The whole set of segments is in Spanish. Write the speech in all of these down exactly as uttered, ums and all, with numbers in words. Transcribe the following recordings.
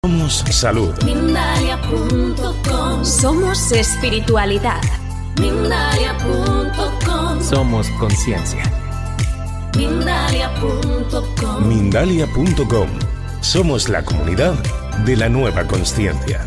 Somos salud. Mindalia punto com. Somos espiritualidad. Mindalia punto com. Somos conciencia. Mindalia punto com. Mindalia punto com. Somos la comunidad de la nueva consciencia.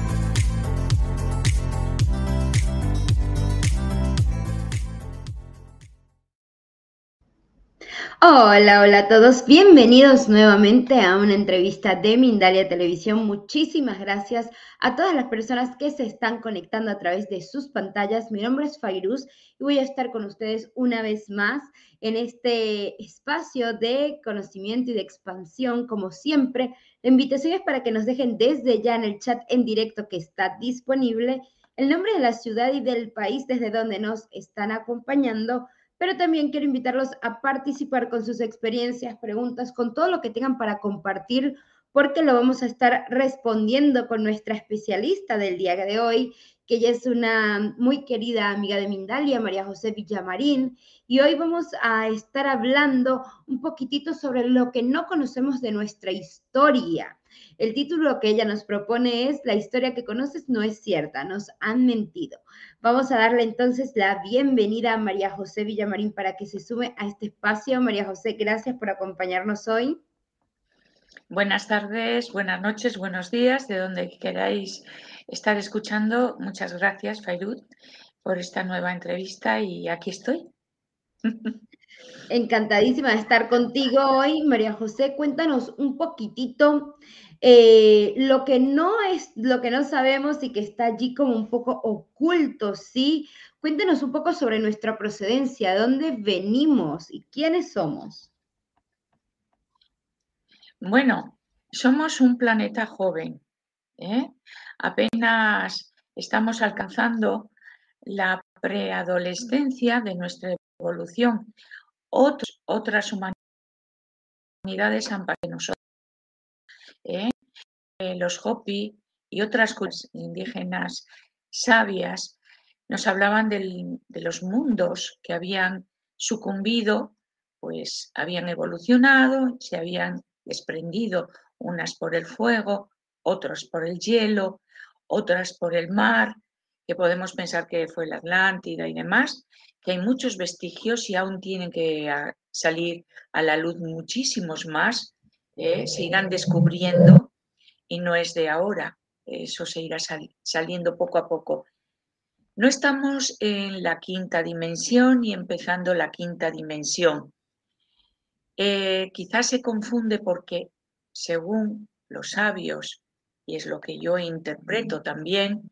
Hola, hola a todos, bienvenidos nuevamente a una entrevista de Mindalia Televisión. Muchísimas gracias a todas las personas que se están conectando a través de sus pantallas. Mi nombre es Fairuz y voy a estar con ustedes una vez más en este espacio de conocimiento y de expansión. Como siempre, la invitación es para que nos dejen desde ya en el chat en directo que está disponible el nombre de la ciudad y del país desde donde nos están acompañando. Pero también quiero invitarlos a participar con sus experiencias, preguntas, con todo lo que tengan para compartir, porque lo vamos a estar respondiendo con nuestra especialista del día de hoy, que ella es una muy querida amiga de Mindalia, María José Villamarín, y hoy vamos a estar hablando un poquitito sobre lo que no conocemos de nuestra historia. El título que ella nos propone es La historia que conoces no es cierta, nos han mentido. Vamos a darle entonces la bienvenida a María José Villamarín para que se sume a este espacio. María José, gracias por acompañarnos hoy. Buenas tardes, buenas noches, buenos días, de donde queráis estar escuchando. Muchas gracias, Fairuz, por esta nueva entrevista y aquí estoy. Encantadísima de estar contigo hoy, María José. Cuéntanos un poquitito eh, lo que no es, lo que no sabemos y que está allí como un poco oculto, ¿sí? Cuéntanos un poco sobre nuestra procedencia, de dónde venimos y quiénes somos. Bueno, somos un planeta joven, ¿eh? Apenas estamos alcanzando la preadolescencia de nuestra evolución. Otros, otras humanidades han pasado de nosotros, ¿eh? Los Hopi y otras culturas indígenas sabias nos hablaban del, de los mundos que habían sucumbido, pues habían evolucionado, se habían desprendido, unas por el fuego, otras por el hielo, otras por el mar, que podemos pensar que fue la Atlántida y demás, que hay muchos vestigios y aún tienen que a, salir a la luz muchísimos más, eh, se irán descubriendo y no es de ahora, eso se irá sal, saliendo poco a poco. No estamos en la quinta dimensión y empezando la quinta dimensión. Eh, quizás se confunde porque, según los sabios, y es lo que yo interpreto también,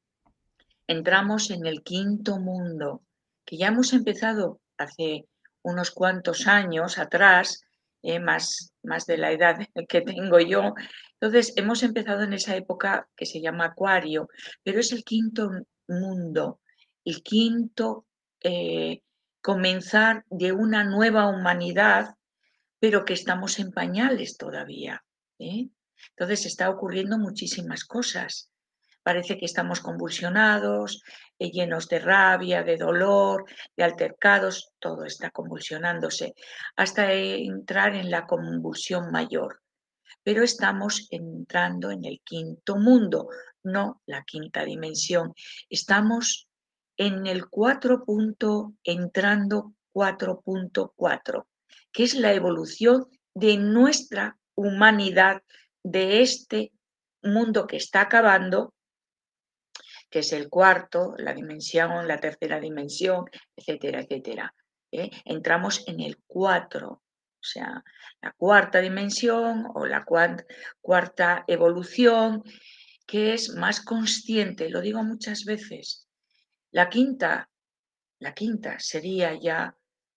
entramos en el quinto mundo, que ya hemos empezado hace unos cuantos años atrás, eh, más, más de la edad que tengo yo. Entonces, hemos empezado en esa época que se llama Acuario, pero es el quinto mundo, el quinto eh, comenzar de una nueva humanidad, pero que estamos en pañales todavía, ¿eh? Entonces, está ocurriendo muchísimas cosas. Parece que estamos convulsionados, eh, llenos de rabia, de dolor, de altercados, todo está convulsionándose, hasta entrar en la convulsión mayor. Pero estamos entrando en el quinto mundo, no la quinta dimensión. Estamos en el cuatro punto, entrando cuatro punto cuatro, que es la evolución de nuestra humanidad, de este mundo que está acabando, que es el cuarto, la dimensión, la tercera dimensión, etcétera, etcétera. ¿Eh? Entramos en el cuatro, o sea, la cuarta dimensión o la cuarta, cuarta evolución, que es más consciente, lo digo muchas veces. La quinta, la quinta sería ya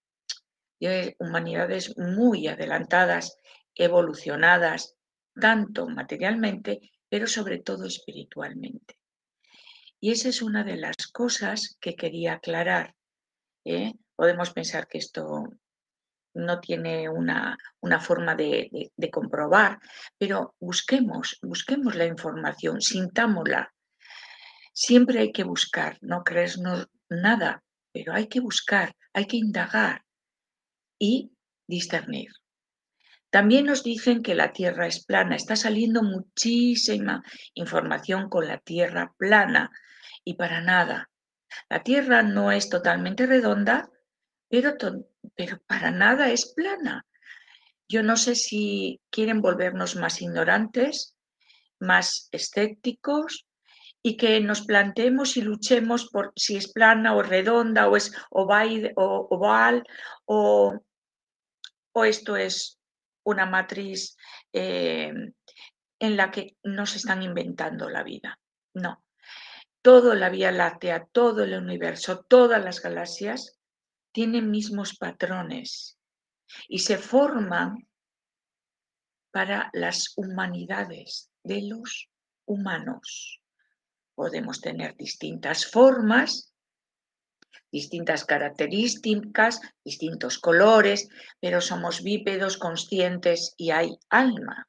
de humanidades muy adelantadas, evolucionadas, tanto materialmente, pero sobre todo espiritualmente. Y esa es una de las cosas que quería aclarar, ¿eh? Podemos pensar que esto no tiene una, una forma de, de, de comprobar, pero busquemos, busquemos la información, sintámosla. Siempre hay que buscar, no creernos nada, pero hay que buscar, hay que indagar y discernir. También nos dicen que la Tierra es plana. Está saliendo muchísima información con la Tierra plana y para nada. La Tierra no es totalmente redonda, pero, pero para nada es plana. Yo no sé si quieren volvernos más ignorantes, más escépticos y que nos planteemos y luchemos por si es plana o redonda o es oval o, oval, o, o esto es una matriz eh, en la que nos están inventando la vida. No. Toda la Vía Láctea, todo el universo, todas las galaxias tienen mismos patrones y se forman para las humanidades de los humanos. Podemos tener distintas formas, distintas características, distintos colores, pero somos bípedos conscientes y hay alma.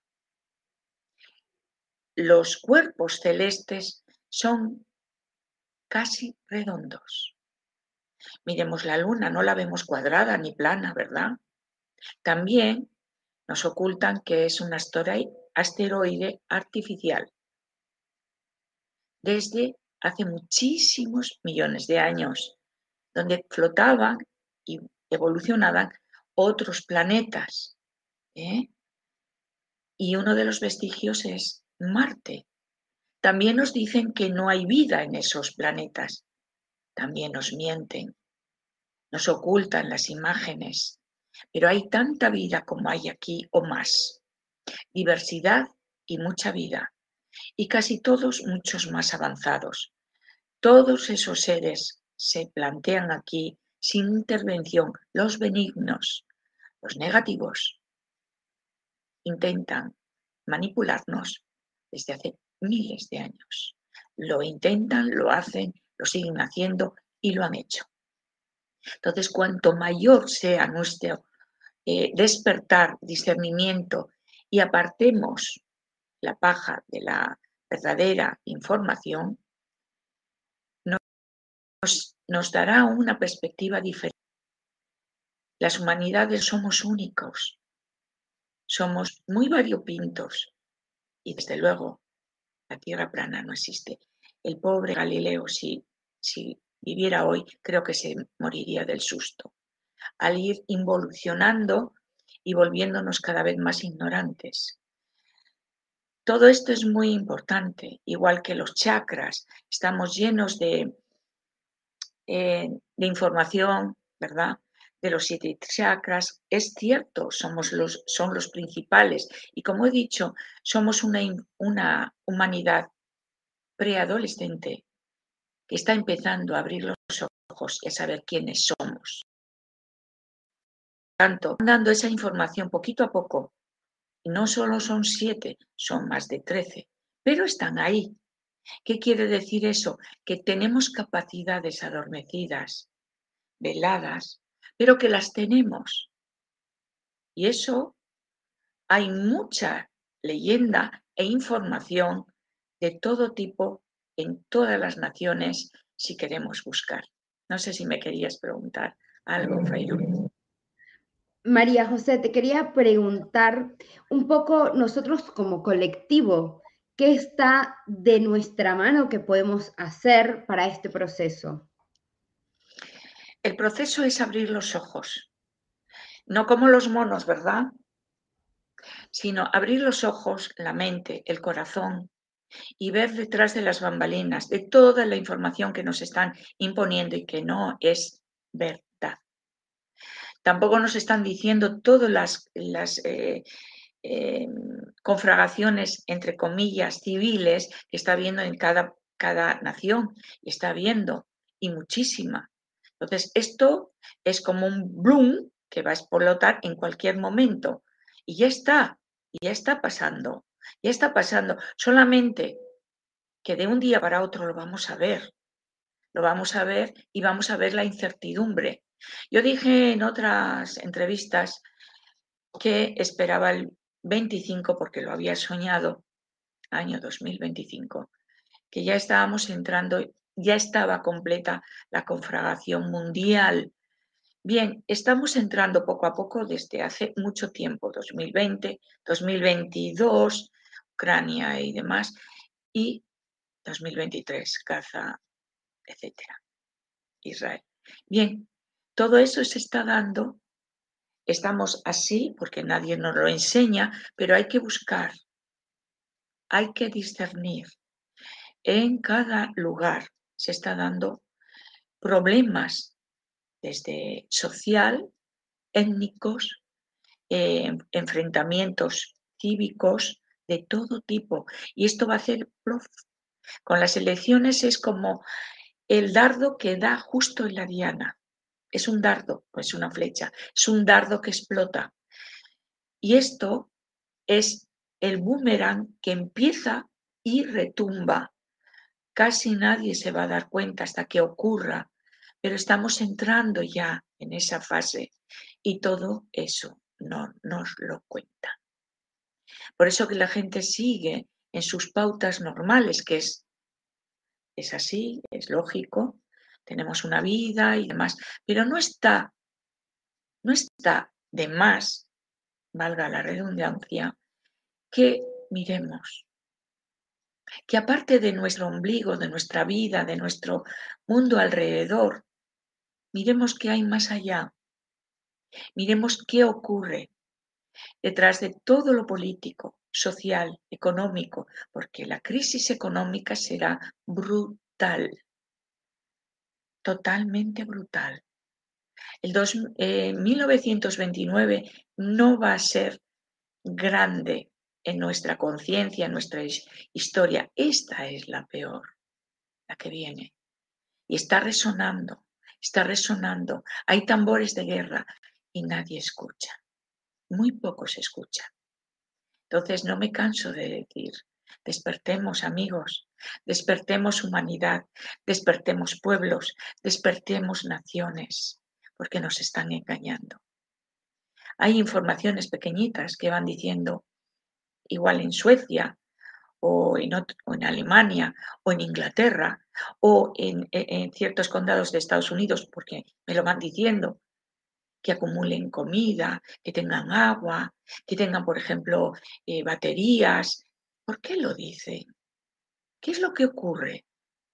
Los cuerpos celestes son casi redondos. Miremos la luna, no la vemos cuadrada ni plana, ¿verdad? También nos ocultan que es un asteroide artificial. Desde hace muchísimos millones de años, donde flotaban y evolucionaban otros planetas. ¿eh? Y uno de los vestigios es Marte. También nos dicen que no hay vida en esos planetas. También nos mienten, nos ocultan las imágenes, pero hay tanta vida como hay aquí o más. Diversidad y mucha vida, y casi todos muchos más avanzados. Todos esos seres se plantean aquí sin intervención. Los benignos, los negativos, intentan manipularnos desde hace miles de años. Lo intentan, lo hacen, lo siguen haciendo y lo han hecho. Entonces, cuanto mayor sea nuestro eh, despertar, discernimiento y apartemos la paja de la verdadera información, nos, nos dará una perspectiva diferente. Las humanidades somos únicos, somos muy variopintos y desde luego la tierra plana no existe. El pobre Galileo, si, si viviera hoy, creo que se moriría del susto, al ir involucionando y volviéndonos cada vez más ignorantes. Todo esto es muy importante, igual que los chakras. Estamos llenos de, eh, de información, ¿verdad? De los siete chakras. Es cierto, somos los, son los principales. Y como he dicho, somos una, una humanidad preadolescente que está empezando a abrir los ojos y a saber quiénes somos. Por tanto, dando esa información poquito a poco. Y no solo son siete, son más de trece, pero están ahí. ¿Qué quiere decir eso? Que tenemos capacidades adormecidas, veladas, pero que las tenemos. Y eso hay mucha leyenda e información de todo tipo en todas las naciones si queremos buscar. No sé si me querías preguntar algo, Fairuz. María José, te quería preguntar un poco nosotros como colectivo, ¿qué está de nuestra mano que podemos hacer para este proceso? El proceso es abrir los ojos, no como los monos, ¿verdad? Sino abrir los ojos, la mente, el corazón y ver detrás de las bambalinas de toda la información que nos están imponiendo y que no es verdad. Tampoco nos están diciendo todas las, las eh, eh, conflagraciones, entre comillas, civiles que está habiendo en cada, cada nación, y está habiendo, y muchísima. Entonces, esto es como un bloom que va a explotar en cualquier momento. Y ya está, y ya está pasando, ya está pasando. Solamente que de un día para otro lo vamos a ver. Lo vamos a ver y vamos a ver la incertidumbre. Yo dije en otras entrevistas que esperaba el veinticinco, porque lo había soñado, año dos mil veinticinco, que ya estábamos entrando, ya estaba completa la conflagración mundial Bien, estamos entrando poco a poco desde hace mucho tiempo, dos mil veinte, dos mil veintidós, Ucrania y demás, y dos mil veintitrés, Gaza, etcétera, Israel. Bien, todo eso se está dando, estamos así porque nadie nos lo enseña, pero hay que buscar, hay que discernir. En cada lugar se está dando problemas desde social, étnicos, eh, enfrentamientos cívicos de todo tipo. Y esto va a hacer plof. Con las elecciones es como el dardo que da justo en la diana. Es un dardo, no es una flecha, es un dardo que explota. Y esto es el boomerang que empieza y retumba. Casi nadie se va a dar cuenta hasta que ocurra, pero estamos entrando ya en esa fase y todo eso no nos lo cuenta. Por eso que la gente sigue en sus pautas normales, que es, es así, es lógico, tenemos una vida y demás, pero no está, no está de más, valga la redundancia, que miremos, que aparte de nuestro ombligo, de nuestra vida, de nuestro mundo alrededor, miremos qué hay más allá, miremos qué ocurre detrás de todo lo político, social, económico, porque la crisis económica será brutal, totalmente brutal. El dos, eh, mil novecientos veintinueve no va a ser grande en nuestra conciencia, en nuestra historia. Esta es la peor, la que viene. Y está resonando, está resonando. Hay tambores de guerra y nadie escucha. Muy poco se escucha. Entonces no me canso de decir, despertemos amigos, despertemos humanidad, despertemos pueblos, despertemos naciones, porque nos están engañando. Hay informaciones pequeñitas que van diciendo, igual en Suecia, o en, otro, o en Alemania, o en Inglaterra, o en, en ciertos condados de Estados Unidos, porque me lo van diciendo, que acumulen comida, que tengan agua, que tengan, por ejemplo, eh, baterías. ¿Por qué lo dicen? ¿Qué es lo que ocurre?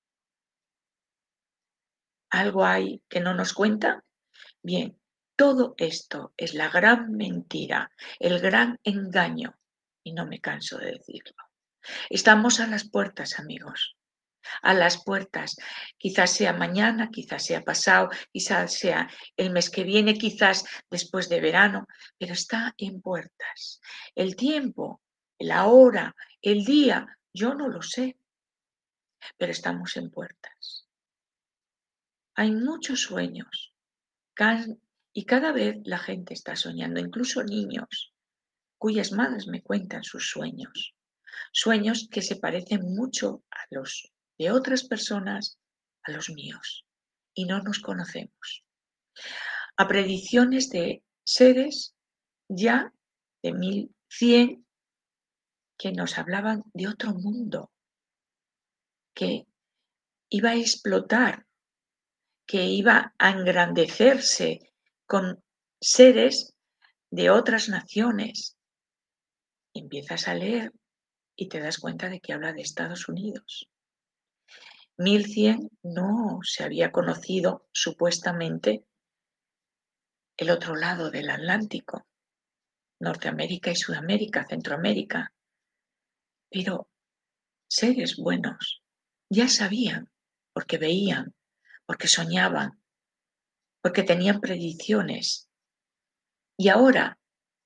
¿Algo hay que no nos cuenta? Bien, todo esto es la gran mentira, el gran engaño, y no me canso de decirlo. Estamos a las puertas, amigos, a las puertas. Quizás sea mañana, quizás sea pasado, quizás sea el mes que viene, quizás después de verano, pero está en puertas. El tiempo, la hora, el día, yo no lo sé, pero estamos en puertas. Hay muchos sueños y cada vez la gente está soñando, incluso niños cuyas madres me cuentan sus sueños. Sueños que se parecen mucho a los de otras personas, a los míos, y no nos conocemos. A predicciones de seres ya de mil cien que nos hablaban de otro mundo, que iba a explotar, que iba a engrandecerse con seres de otras naciones. Y empiezas a leer y te das cuenta de que habla de Estados Unidos. mil cien no se había conocido supuestamente el otro lado del Atlántico, Norteamérica y Sudamérica, Centroamérica. Pero seres buenos ya sabían, porque veían, porque soñaban, porque tenían predicciones. Y ahora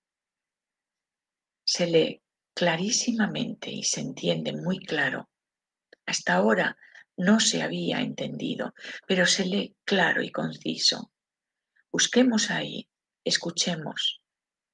se lee clarísimamente y se entiende muy claro. Hasta ahora no se había entendido, pero se lee claro y conciso. Busquemos ahí, escuchemos.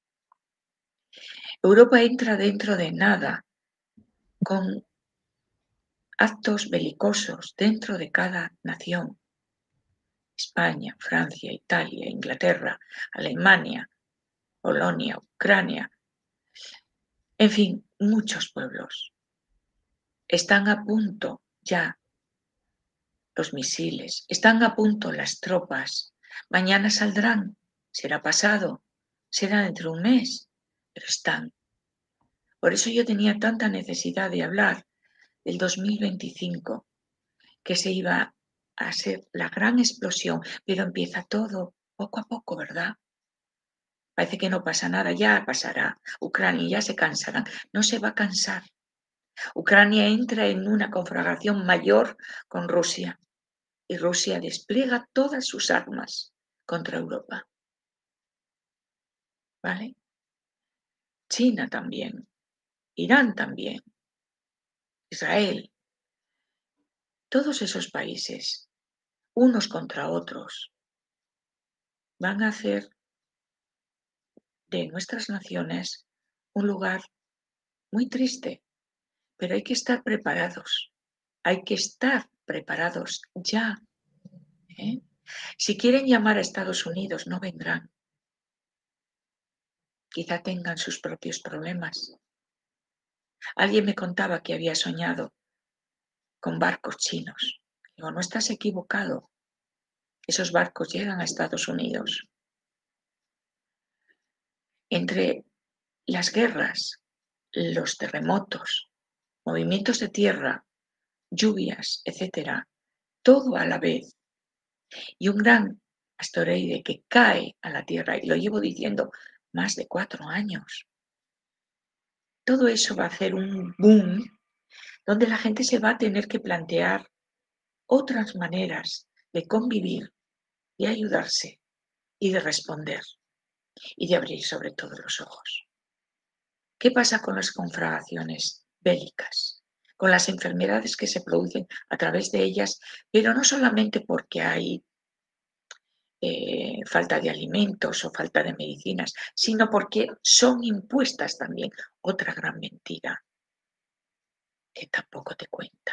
Europa entra dentro de nada, con actos belicosos dentro de cada nación. España, Francia, Italia, Inglaterra, Alemania, Polonia, Ucrania, en fin, muchos pueblos. Están a punto ya los misiles, están a punto las tropas, Mañana saldrán, será pasado, será dentro de un mes, pero están. Por eso yo tenía tanta necesidad de hablar del dos mil veinticinco, que se iba a ser la gran explosión, pero empieza todo poco a poco, ¿verdad? Parece que no pasa nada, ya pasará. Ucrania ya se cansará, no se va a cansar. Ucrania entra en una conflagración mayor con Rusia y Rusia despliega todas sus armas contra Europa. ¿Vale? China también, Irán también, Israel, todos esos países, unos contra otros, van a hacer de nuestras naciones un lugar muy triste, pero hay que estar preparados, hay que estar preparados ya. ¿eh? Si quieren llamar a Estados Unidos, no vendrán. Quizá tengan sus propios problemas. Alguien me contaba que había soñado con barcos chinos. Digo, no estás equivocado. Esos barcos llegan a Estados Unidos. Entre las guerras, los terremotos, movimientos de tierra, lluvias, etcétera, todo a la vez, y un gran asteroide que cae a la Tierra, y lo llevo diciendo más de cuatro años. Todo eso va a hacer un boom donde la gente se va a tener que plantear otras maneras de convivir, de ayudarse y de responder y de abrir sobre todo los ojos. ¿Qué pasa con las conflagraciones bélicas? Con las enfermedades que se producen a través de ellas, pero no solamente porque hay eh, falta de alimentos o falta de medicinas, sino porque son impuestas también. Otra gran mentira que tampoco te cuenta.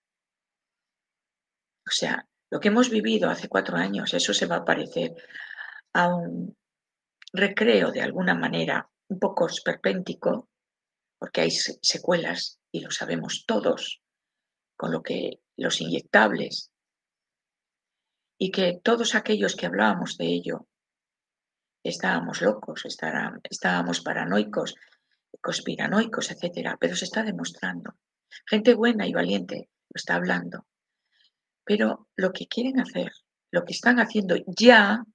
O sea, lo que hemos vivido hace cuatro años, eso se va a parecer a un recreo de alguna manera un poco esperpéntico, porque hay secuelas y lo sabemos todos, con lo que los inyectables, y que todos aquellos que hablábamos de ello estábamos locos, estábamos paranoicos, conspiranoicos, etcétera, pero se está demostrando. Gente buena y valiente lo está hablando, pero lo que quieren hacer, lo que están haciendo ya,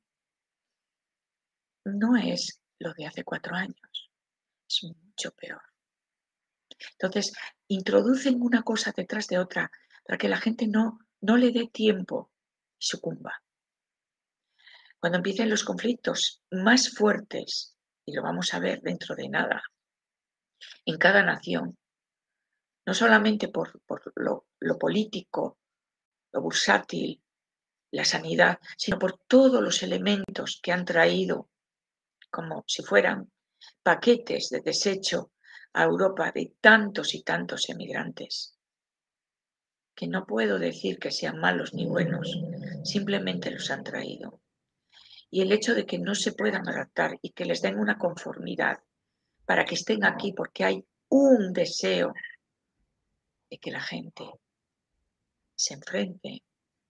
no es lo de hace cuatro años, es mucho peor. Entonces, introducen una cosa detrás de otra para que la gente no, no le dé tiempo y sucumba. Cuando empiecen los conflictos más fuertes, y lo vamos a ver dentro de nada, en cada nación, no solamente por, por lo, lo político, lo bursátil, la sanidad, sino por todos los elementos que han traído, como si fueran paquetes de desecho a Europa de tantos y tantos emigrantes, que no puedo decir que sean malos ni buenos, simplemente los han traído. Y el hecho de que no se puedan adaptar y que les den una conformidad para que estén aquí, porque hay un deseo de que la gente se enfrente,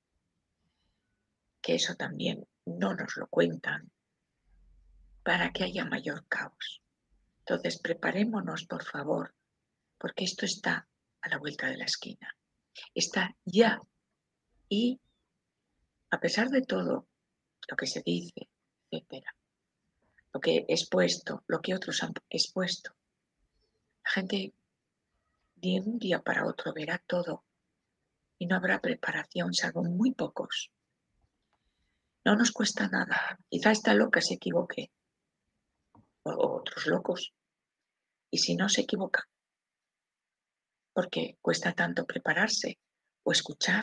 que eso también no nos lo cuentan, para que haya mayor caos. Entonces, preparémonos, por favor, porque esto está a la vuelta de la esquina. Está ya. Y, a pesar de todo lo que se dice, etcétera, lo que he expuesto, lo que otros han expuesto, la gente de un día para otro verá todo y no habrá preparación, salvo muy pocos. No nos cuesta nada. Quizá esta loca se equivoque, o otros locos, y si no se equivocan, porque cuesta tanto prepararse o escuchar.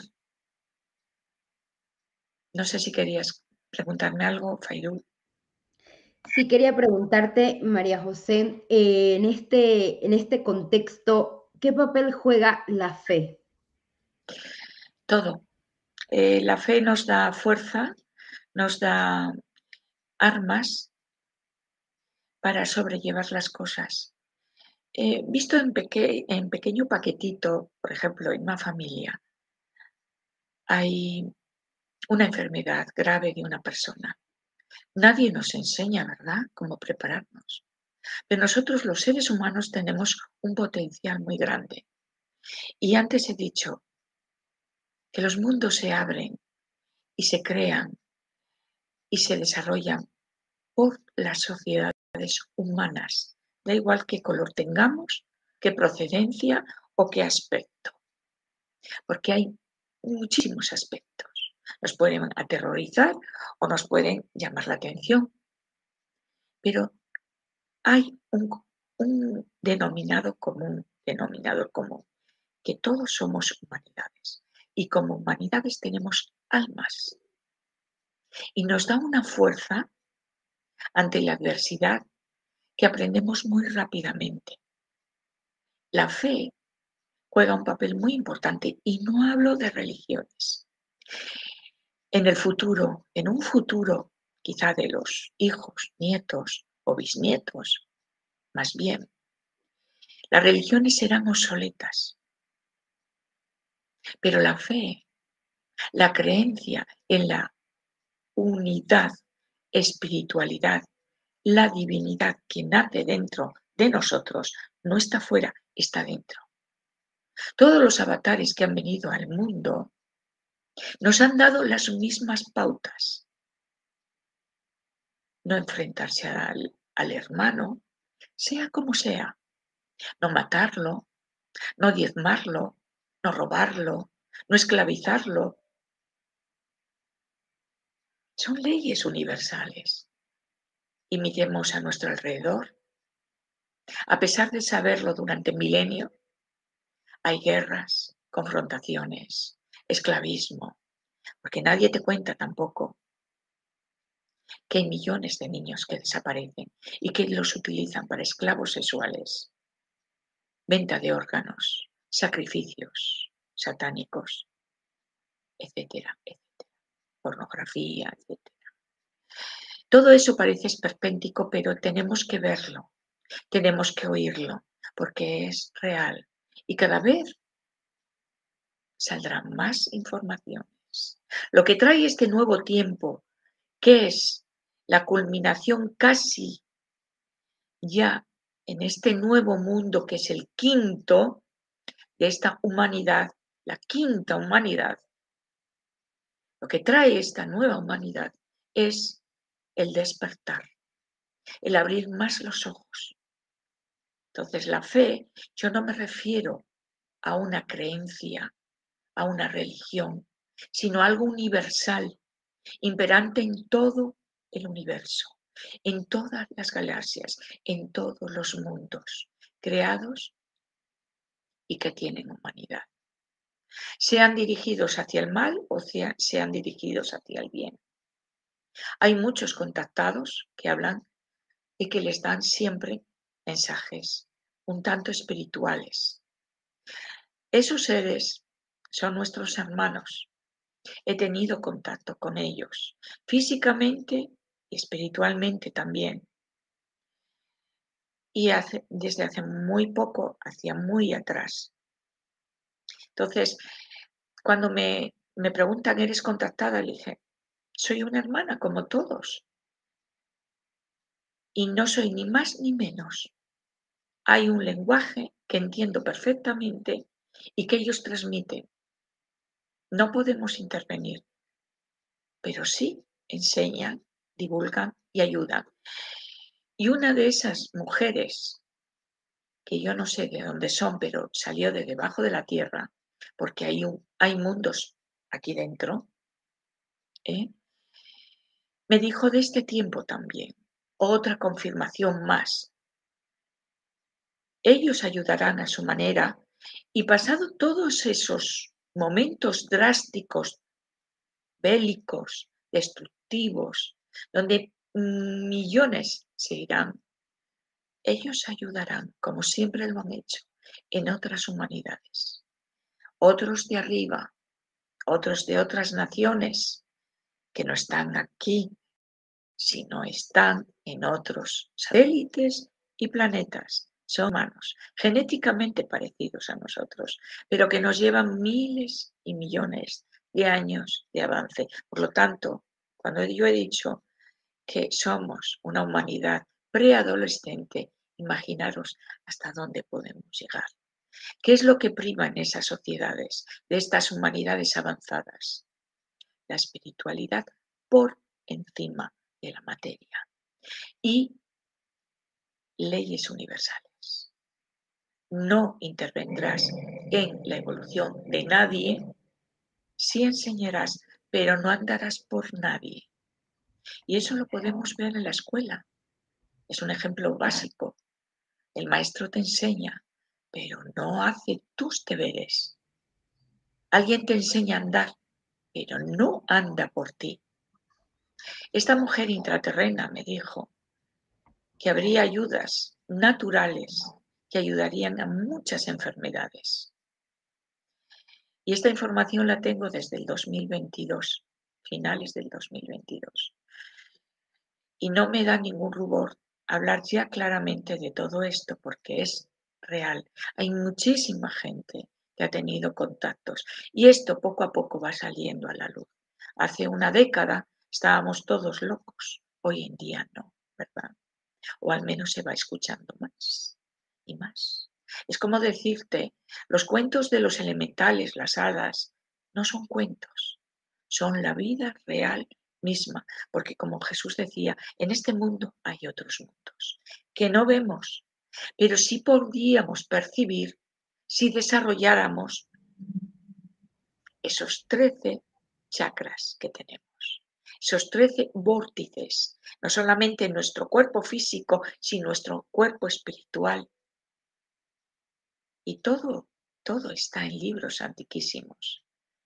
No sé si querías preguntarme algo, Fairul. Sí, quería preguntarte, María José, eh, en este, en este contexto, ¿qué papel juega la fe? Todo. Eh, la fe nos da fuerza, nos da armas para sobrellevar las cosas. Eh, visto en, peque en pequeño paquetito, por ejemplo, en una familia, hay una enfermedad grave de una persona. Nadie nos enseña, ¿verdad?, cómo prepararnos. Pero nosotros los seres humanos tenemos un potencial muy grande. Y antes he dicho que los mundos se abren y se crean y se desarrollan por las sociedades humanas. Da igual qué color tengamos, qué procedencia o qué aspecto. Porque hay muchísimos aspectos. Nos pueden aterrorizar o nos pueden llamar la atención. Pero hay un, un denominado común, denominador común, que todos somos humanidades. Y como humanidades tenemos almas. Y nos da una fuerza ante la adversidad que aprendemos muy rápidamente. La fe juega un papel muy importante y no hablo de religiones. En el futuro, en un futuro quizá de los hijos, nietos o bisnietos, más bien, las religiones serán obsoletas. Pero la fe, la creencia en la unidad, espiritualidad, la divinidad que nace dentro de nosotros, no está fuera, está dentro. Todos los avatares que han venido al mundo nos han dado las mismas pautas. No enfrentarse al, al hermano, sea como sea. No matarlo, no diezmarlo, no robarlo, no esclavizarlo. Son leyes universales. Y miremos a nuestro alrededor. A pesar de saberlo durante milenios, hay guerras, confrontaciones, esclavismo, porque nadie te cuenta tampoco que hay millones de niños que desaparecen y que los utilizan para esclavos sexuales, venta de órganos, sacrificios satánicos, etcétera, etcétera, pornografía, etcétera. Todo eso parece esperpéntico, pero tenemos que verlo, tenemos que oírlo, porque es real y cada vez saldrán más informaciones. Lo que trae este nuevo tiempo, que es la culminación casi ya en este nuevo mundo, que es el quinto de esta humanidad, la quinta humanidad. Lo que trae esta nueva humanidad es el despertar, el abrir más los ojos. Entonces, la fe, yo no me refiero a una creencia, a una religión, sino a algo universal, imperante en todo el universo, en todas las galaxias, en todos los mundos creados y que tienen humanidad. Sean dirigidos hacia el mal o sean dirigidos hacia el bien. Hay muchos contactados que hablan y que les dan siempre mensajes un tanto espirituales. Esos seres son nuestros hermanos. He tenido contacto con ellos, físicamente y espiritualmente también. Y hace, desde hace muy poco, hacia muy atrás. Entonces, cuando me, me preguntan, ¿eres contactada? Le dije, soy una hermana como todos. Y no soy ni más ni menos. Hay un lenguaje que entiendo perfectamente y que ellos transmiten. No podemos intervenir, pero sí enseñan, divulgan y ayudan. Y una de esas mujeres, que yo no sé de dónde son, pero salió de debajo de la tierra, porque hay, un, hay mundos aquí dentro, ¿eh? Me dijo de este tiempo también, otra confirmación más. Ellos ayudarán a su manera y pasado todos esos momentos drásticos, bélicos, destructivos, donde millones se irán, ellos ayudarán, como siempre lo han hecho, en otras humanidades. Otros de arriba, otros de otras naciones que no están aquí, sino están en otros satélites y planetas. Son humanos, genéticamente parecidos a nosotros, pero que nos llevan miles y millones de años de avance. Por lo tanto, cuando yo he dicho que somos una humanidad preadolescente, imaginaros hasta dónde podemos llegar. ¿Qué es lo que prima en esas sociedades de estas humanidades avanzadas? La espiritualidad por encima de la materia y leyes universales. No intervendrás en la evolución de nadie, sí enseñarás, pero no andarás por nadie. Y eso lo podemos ver en la escuela. Es un ejemplo básico. El maestro te enseña, pero no hace tus deberes. Alguien te enseña a andar, pero no anda por ti. Esta mujer intraterrena me dijo que habría ayudas naturales que ayudarían a muchas enfermedades. Y esta información la tengo desde el dos mil veintidós, finales del dos mil veintidós. Y no me da ningún rubor hablar ya claramente de todo esto porque es real. Hay muchísima gente que ha tenido contactos y esto poco a poco va saliendo a la luz. Hace una década estábamos todos locos, hoy en día no, ¿verdad? O al menos se va escuchando más y más. Es como decirte, los cuentos de los elementales, las hadas, no son cuentos, son la vida real misma, porque como Jesús decía, en este mundo hay otros mundos que no vemos, pero sí podríamos percibir si desarrolláramos esos trece chakras que tenemos, esos trece vórtices, no solamente en nuestro cuerpo físico, sino nuestro cuerpo espiritual. Y todo, todo está en libros antiquísimos.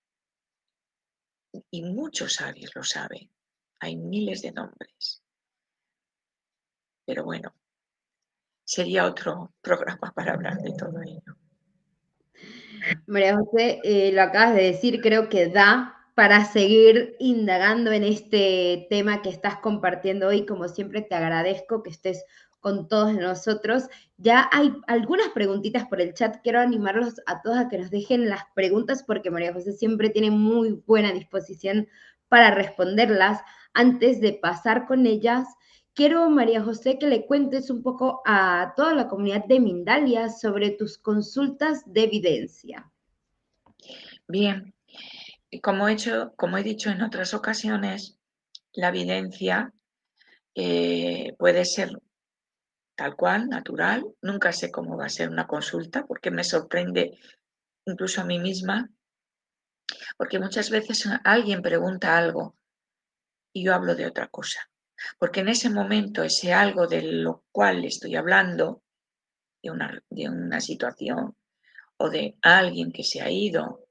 Y muchos sabios lo saben. Hay miles de nombres. Pero bueno, sería otro programa para hablar de todo ello. María José, eh, lo acabas de decir, creo que da para seguir indagando en este tema que estás compartiendo hoy. Como siempre, te agradezco que estés con todos nosotros. Ya hay algunas preguntitas por el chat. Quiero animarlos a todos a que nos dejen las preguntas porque María José siempre tiene muy buena disposición para responderlas. Antes de pasar con ellas, quiero, María José, que le cuentes un poco a toda la comunidad de Mindalia sobre tus consultas de evidencia. Bien, como he, hecho, como he dicho en otras ocasiones, la evidencia eh, puede ser tal cual, natural. Nunca sé cómo va a ser una consulta porque me sorprende incluso a mí misma, porque muchas veces alguien pregunta algo y yo hablo de otra cosa. Porque en ese momento, ese algo de lo cual estoy hablando, de una, de una situación o de alguien que se ha ido,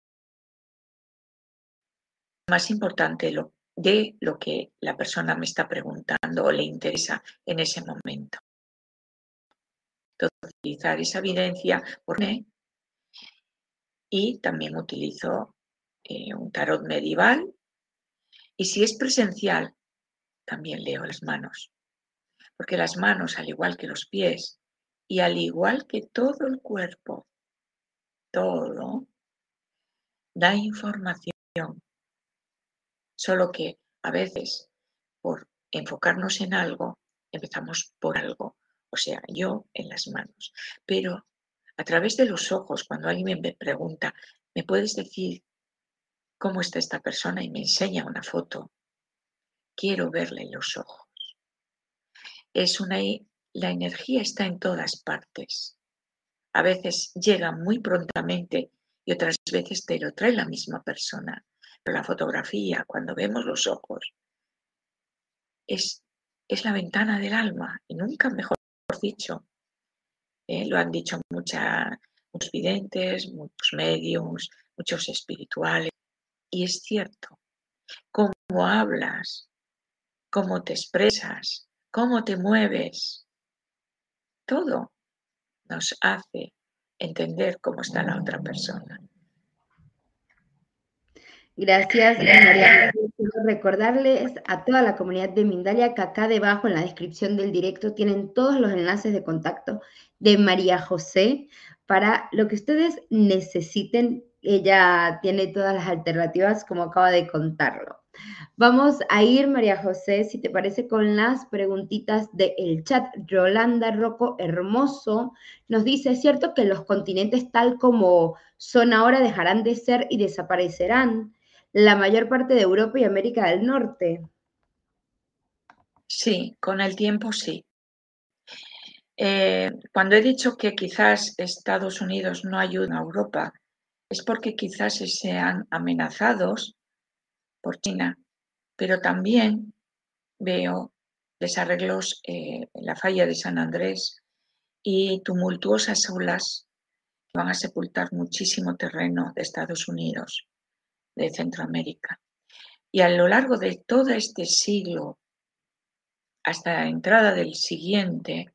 más importante lo, de lo que la persona me está preguntando o le interesa en ese momento. Entonces, utilizar esa evidencia por mí, y también utilizo eh, un tarot medieval y si es presencial, también leo las manos. Porque las manos, al igual que los pies y al igual que todo el cuerpo, todo da información. Solo que a veces, por enfocarnos en algo, empezamos por algo. O sea, yo en las manos. Pero a través de los ojos, cuando alguien me pregunta, ¿me puedes decir cómo está esta persona? Y me enseña una foto. Quiero verle los ojos. Es una, la energía está en todas partes. A veces llega muy prontamente y otras veces te lo trae la misma persona. Pero la fotografía, cuando vemos los ojos, es, es la ventana del alma, y nunca mejor dicho. ¿eh? Lo han dicho mucha, muchos videntes, muchos médiums, muchos espirituales. Y es cierto, cómo hablas, cómo te expresas, cómo te mueves, todo nos hace entender cómo está la otra persona. Gracias, María. Quiero recordarles a toda la comunidad de Mindalia que acá debajo en la descripción del directo tienen todos los enlaces de contacto de María José para lo que ustedes necesiten ella tiene todas las alternativas como acaba de contarlo. Vamos a ir, María José, si te parece, con las preguntitas del chat. Yolanda Rocco Hermoso nos dice, ¿es cierto que los continentes tal como son ahora dejarán de ser y desaparecerán la mayor parte de Europa y América del Norte? Sí, con el tiempo sí. Eh, cuando he dicho que quizás Estados Unidos no ayuda a Europa, es porque quizás sean amenazados por China, pero también veo desarreglos eh, en la falla de San Andrés y tumultuosas olas que van a sepultar muchísimo terreno de Estados Unidos, de Centroamérica. Y a lo largo de todo este siglo, hasta la entrada del siguiente,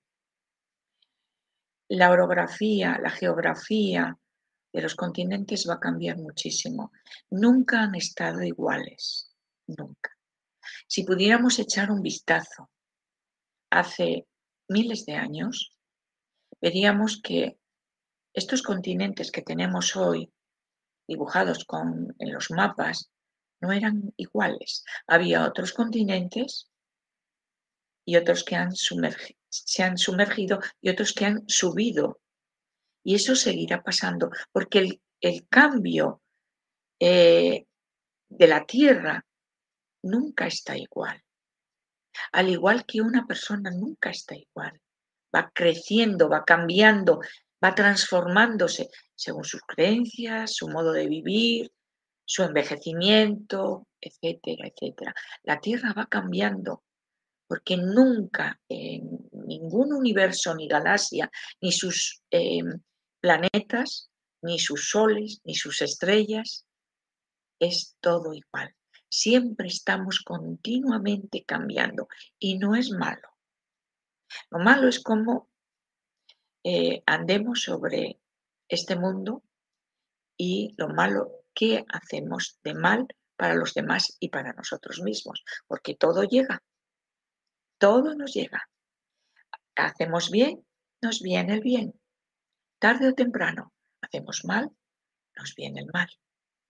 la orografía, la geografía de los continentes va a cambiar muchísimo. Nunca han estado iguales, nunca. Si pudiéramos echar un vistazo hace miles de años, veríamos que estos continentes que tenemos hoy, dibujados con, en los mapas, no eran iguales. Había otros continentes y otros que han sumergi- se han sumergido y otros que han subido. Y eso seguirá pasando, porque el, el cambio eh, de la Tierra nunca está igual. Al igual que una persona nunca está igual. Va creciendo, va cambiando, va transformándose según sus creencias, su modo de vivir, su envejecimiento, etcétera, etcétera. La Tierra va cambiando porque nunca en ningún universo ni galaxia, ni sus eh, planetas, ni sus soles, ni sus estrellas, es todo igual. Siempre estamos continuamente cambiando y no es malo. Lo malo es cómo eh, andemos sobre este mundo y lo malo que hacemos de mal para los demás y para nosotros mismos, porque todo llega, todo nos llega. Hacemos bien, nos viene el bien. Tarde o temprano, hacemos mal, nos viene el mal.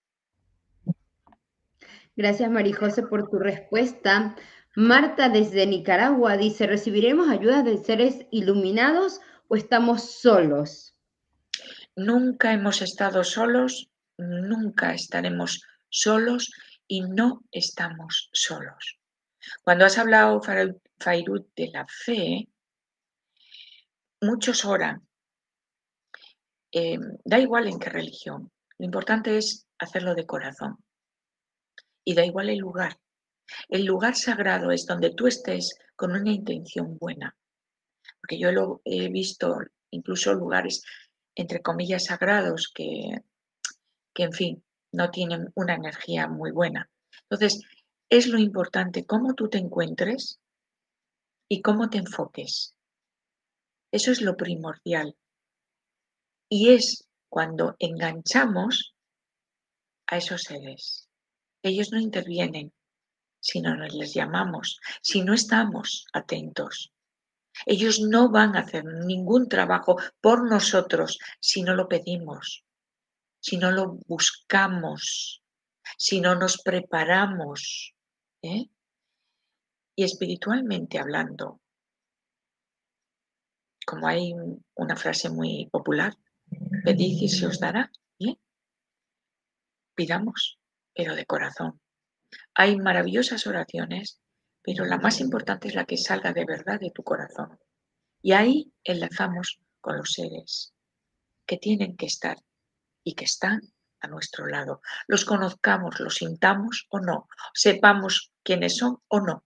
Gracias, María José, por tu respuesta. Marta desde Nicaragua dice, ¿recibiremos ayuda de seres iluminados o estamos solos? Nunca hemos estado solos, nunca estaremos solos y no estamos solos. Cuando has hablado, Fairut, de la fe, muchos oran. Eh, da igual en qué religión, lo importante es hacerlo de corazón. Y da igual el lugar. El lugar sagrado es donde tú estés con una intención buena. Porque yo lo he visto, incluso lugares, entre comillas, sagrados que, que, en fin, no tienen una energía muy buena. Entonces, es lo importante cómo tú te encuentres y cómo te enfoques. Eso es lo primordial. Y es cuando enganchamos a esos seres. Ellos no intervienen si no nos les llamamos, si no estamos atentos. Ellos no van a hacer ningún trabajo por nosotros si no lo pedimos, si no lo buscamos, si no nos preparamos. ¿eh? Y espiritualmente hablando, como hay una frase muy popular, pedid y se os dará. ¿Bien? Pidamos, pero de corazón. Hay maravillosas oraciones, pero la más importante es la que salga de verdad de tu corazón. Y ahí enlazamos con los seres que tienen que estar y que están a nuestro lado. Los conozcamos, los sintamos o no, sepamos quiénes son o no.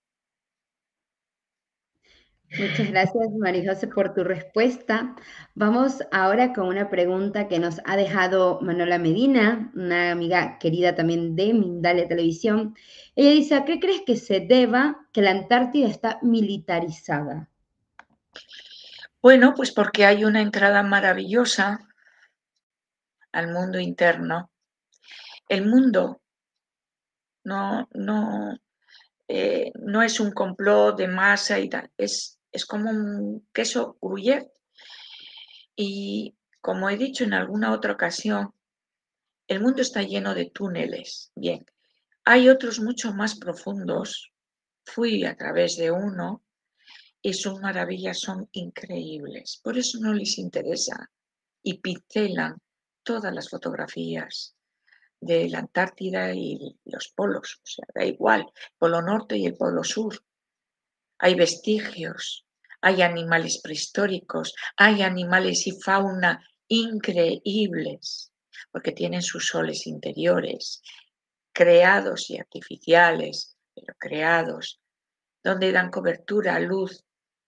Muchas gracias, María José, por tu respuesta. Vamos ahora con una pregunta que nos ha dejado Manuela Medina, una amiga querida también de Mindalia Televisión. Ella dice, ¿a qué crees que se deba que la Antártida está militarizada? Bueno, pues porque hay una entrada maravillosa al mundo interno. El mundo no, no, eh, no es un complot de masa y tal, es, es como un queso gruyère. Y como he dicho en alguna otra ocasión, El mundo está lleno de túneles. Bien, hay otros mucho más profundos. Fui a través de uno y sus maravillas son increíbles. Por eso no les interesa y pixelan todas las fotografías de la Antártida y los polos. O sea, da igual, polo norte y el polo sur. Hay vestigios, hay animales prehistóricos, hay animales y fauna increíbles, porque tienen sus soles interiores, creados y artificiales, pero creados, donde dan cobertura, luz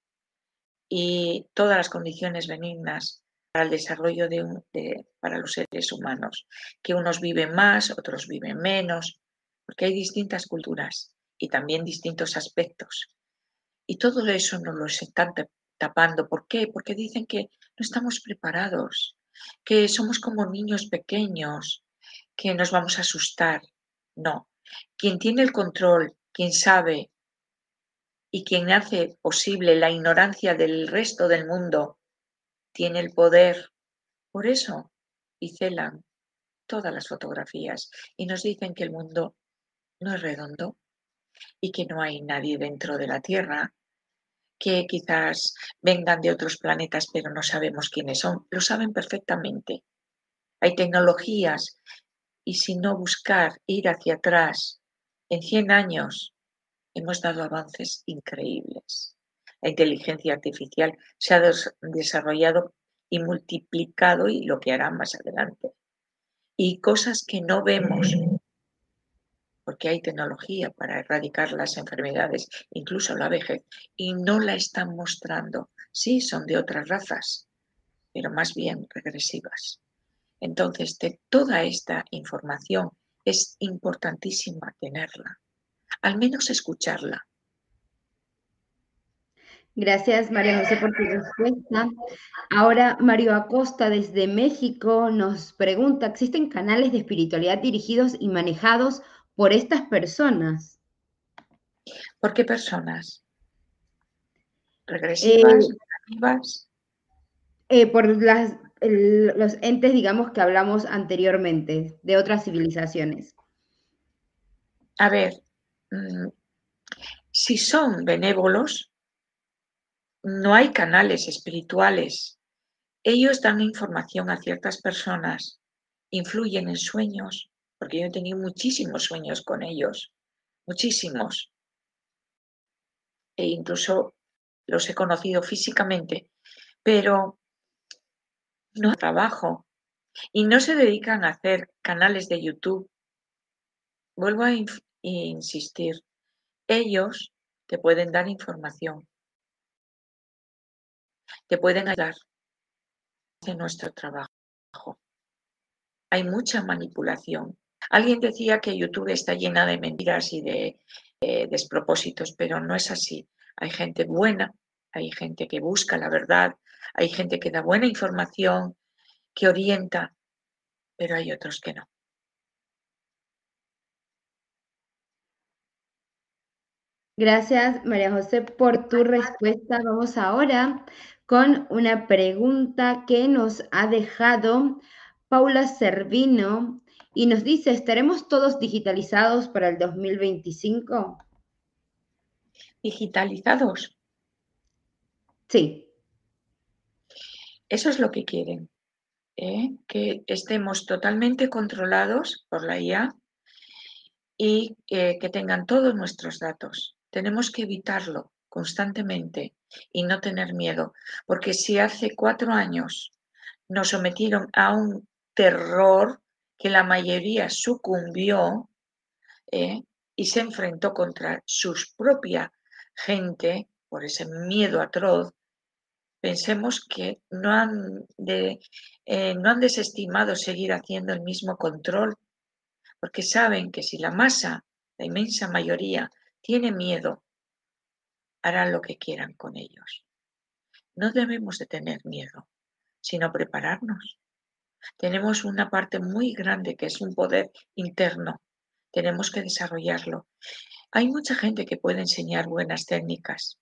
y todas las condiciones benignas para el desarrollo de, un, de para los seres humanos, que unos viven más, otros viven menos, porque hay distintas culturas y también distintos aspectos. Y todo eso nos lo están tapando. ¿Por qué? Porque dicen que no estamos preparados, que somos como niños pequeños, que nos vamos a asustar. No. Quien tiene el control, quien sabe y quien hace posible la ignorancia del resto del mundo, tiene el poder. Por eso pixelan todas las fotografías y nos dicen que el mundo no es redondo y que no hay nadie dentro de la Tierra, que quizás vengan de otros planetas, pero no sabemos quiénes son. Lo saben perfectamente. Hay tecnologías y si no buscar, ir hacia atrás, en cien años hemos dado avances increíbles. La inteligencia artificial se ha des- desarrollado y multiplicado y lo que hará más adelante. Y cosas que no vemos, porque hay tecnología para erradicar las enfermedades, incluso la vejez, y no la están mostrando. Sí, son de otras razas, pero más bien regresivas. Entonces, de toda esta información es importantísima tenerla, al menos escucharla. Gracias, María José, por tu respuesta. Ahora, Mario Acosta, desde México, nos pregunta, ¿existen canales de espiritualidad dirigidos y manejados por estas personas? ¿Por qué personas? ¿Regresivas? Eh, ¿Negativas? eh, por las, el- los entes, digamos, que hablamos anteriormente, de otras civilizaciones. A ver, mm, si son benévolos, no hay canales espirituales. Ellos dan información a ciertas personas, influyen en sueños, porque yo he tenido muchísimos sueños con ellos, muchísimos. E incluso los he conocido físicamente, pero no trabajo y no se dedican a hacer canales de YouTube. Vuelvo a inf- insistir, ellos te pueden dar información, te pueden ayudar en nuestro trabajo. Hay mucha manipulación. Alguien decía que YouTube está llena de mentiras y de eh, despropósitos, pero no es así. Hay gente buena, hay gente que busca la verdad, hay gente que da buena información, que orienta, pero hay otros que no. Gracias, María José, por tu respuesta. Vamos ahora con una pregunta que nos ha dejado Paula Servino y nos dice, ¿estaremos todos digitalizados para el dos mil veinticinco? Digitalizados, Sí. eso es lo que quieren, ¿eh? Que estemos totalmente controlados por la I A y eh, que tengan todos nuestros datos. Tenemos que evitarlo constantemente y no tener miedo, porque si hace cuatro años nos sometieron a un terror que la mayoría sucumbió ¿eh? y se enfrentó contra su propia gente por ese miedo atroz, pensemos que no han, de, eh, no han desestimado seguir haciendo el mismo control, porque saben que si la masa, la inmensa mayoría, tiene miedo, harán lo que quieran con ellos. No debemos de tener miedo, sino prepararnos. Tenemos una parte muy grande que es un poder interno. Tenemos que desarrollarlo. Hay mucha gente que puede enseñar buenas técnicas,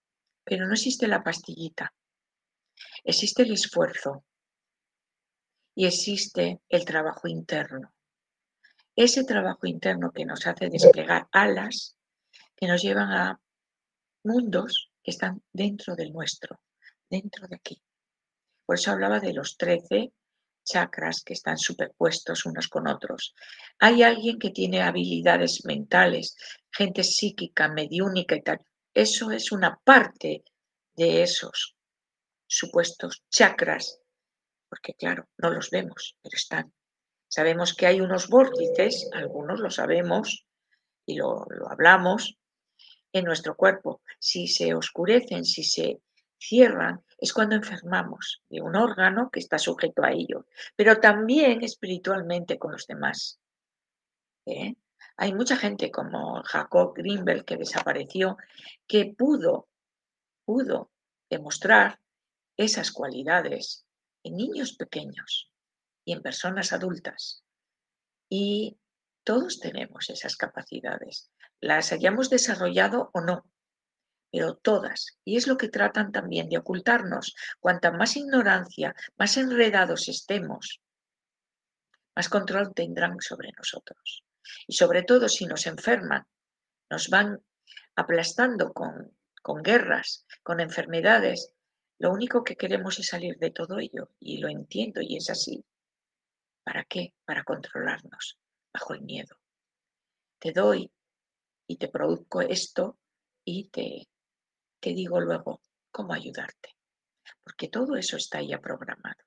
pero no existe la pastillita. Existe el esfuerzo y existe el trabajo interno. Ese trabajo interno que nos hace desplegar alas que nos llevan a mundos que están dentro del nuestro, dentro de aquí. Por eso hablaba de los trece chakras que están superpuestos unos con otros. Hay alguien que tiene habilidades mentales, gente psíquica, mediúnica y tal. Eso es una parte de esos supuestos chakras, porque claro, no los vemos, pero están. Sabemos que hay unos vórtices, algunos lo sabemos y lo, lo hablamos, en nuestro cuerpo. Si se oscurecen, si se cierran, es cuando enfermamos de un órgano que está sujeto a ello, pero también espiritualmente con los demás. ¿Eh? Hay mucha gente como Jacob Greenberg, que desapareció, que pudo, pudo demostrar esas cualidades en niños pequeños y en personas adultas. Y todos tenemos esas capacidades, las hayamos desarrollado o no, pero todas. Y es lo que tratan también de ocultarnos. Cuanta más ignorancia, más enredados estemos, más control tendrán sobre nosotros. Y sobre todo si nos enferman, nos van aplastando con, con guerras, con enfermedades, lo único que queremos es salir de todo ello. Y lo entiendo y es así. ¿Para qué? Para controlarnos bajo el miedo. Te doy y te produzco esto y te, te digo luego cómo ayudarte. Porque todo eso está ya programado.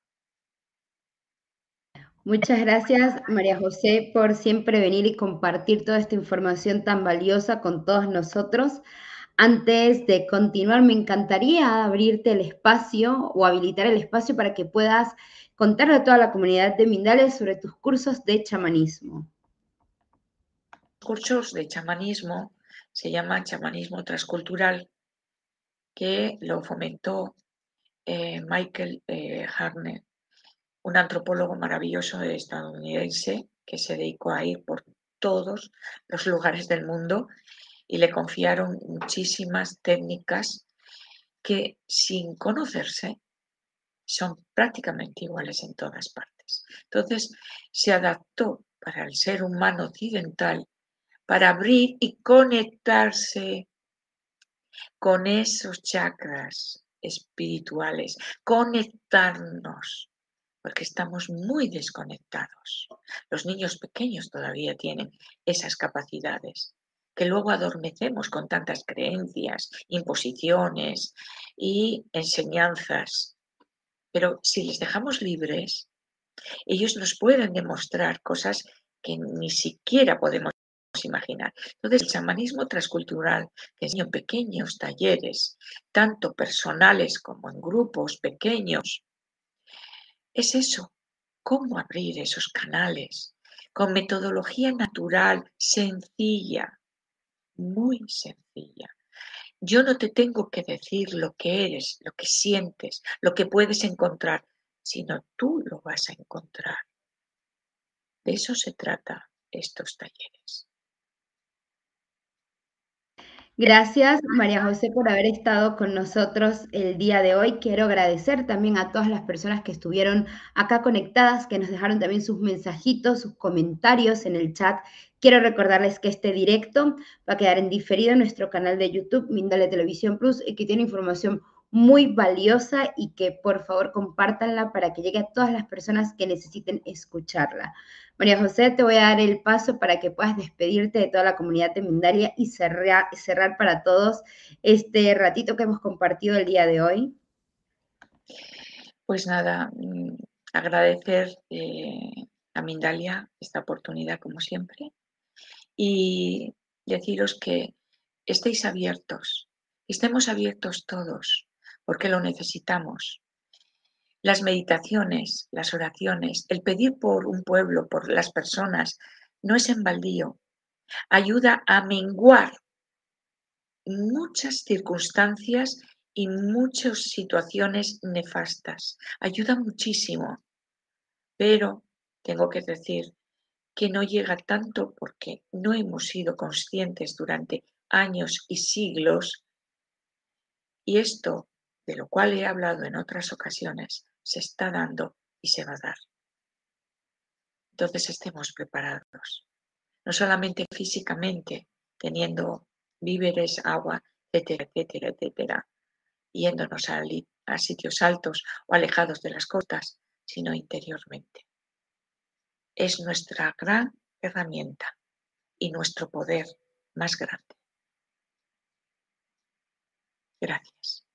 Muchas gracias, María José, por siempre venir y compartir toda esta información tan valiosa con todos nosotros. Antes de continuar, me encantaría abrirte el espacio o habilitar el espacio para que puedas contarle a toda la comunidad de Mindalia sobre tus cursos de chamanismo. Los cursos de chamanismo se llaman chamanismo transcultural, que lo fomentó eh, Michael eh, Harner, un antropólogo maravilloso estadounidense que se dedicó a ir por todos los lugares del mundo y le confiaron muchísimas técnicas que, sin conocerse, son prácticamente iguales en todas partes. Entonces, se adaptó para el ser humano occidental para abrir y conectarse con esos chakras espirituales, conectarnos, porque estamos muy desconectados. Los niños pequeños todavía tienen esas capacidades que luego adormecemos con tantas creencias, imposiciones y enseñanzas. Pero si les dejamos libres, ellos nos pueden demostrar cosas que ni siquiera podemos imaginar. Entonces, el chamanismo transcultural, que es en pequeños talleres, tanto personales como en grupos pequeños, es eso, cómo abrir esos canales con metodología natural, sencilla, muy sencilla. Yo no te tengo que decir lo que eres, lo que sientes, lo que puedes encontrar, sino tú lo vas a encontrar. De eso se trata estos talleres. Gracias, María José, por haber estado con nosotros el día de hoy. Quiero agradecer también a todas las personas que estuvieron acá conectadas, que nos dejaron también sus mensajitos, sus comentarios en el chat. Quiero recordarles que este directo va a quedar en diferido en nuestro canal de YouTube, Mindalia Televisión Plus, y que tiene información muy valiosa y que por favor compártanla para que llegue a todas las personas que necesiten escucharla. María José, te voy a dar el paso para que puedas despedirte de toda la comunidad de Mindalia y cerrar, cerrar para todos este ratito que hemos compartido el día de hoy. Pues nada, agradecer eh, a Mindalia esta oportunidad como siempre y deciros que estéis abiertos, estemos abiertos todos, porque lo necesitamos. Las meditaciones, las oraciones, el pedir por un pueblo, por las personas, no es en baldío. Ayuda a menguar muchas circunstancias y muchas situaciones nefastas. Ayuda muchísimo, pero tengo que decir que no llega tanto porque no hemos sido conscientes durante años y siglos, y esto, de lo cual he hablado en otras ocasiones, se está dando y se va a dar. entonces estemos preparados. No solamente físicamente, teniendo víveres, agua, etcétera, etcétera, etcétera, yéndonos a, a sitios altos o alejados de las costas, sino interiormente. Es nuestra gran herramienta y nuestro poder más grande. Gracias.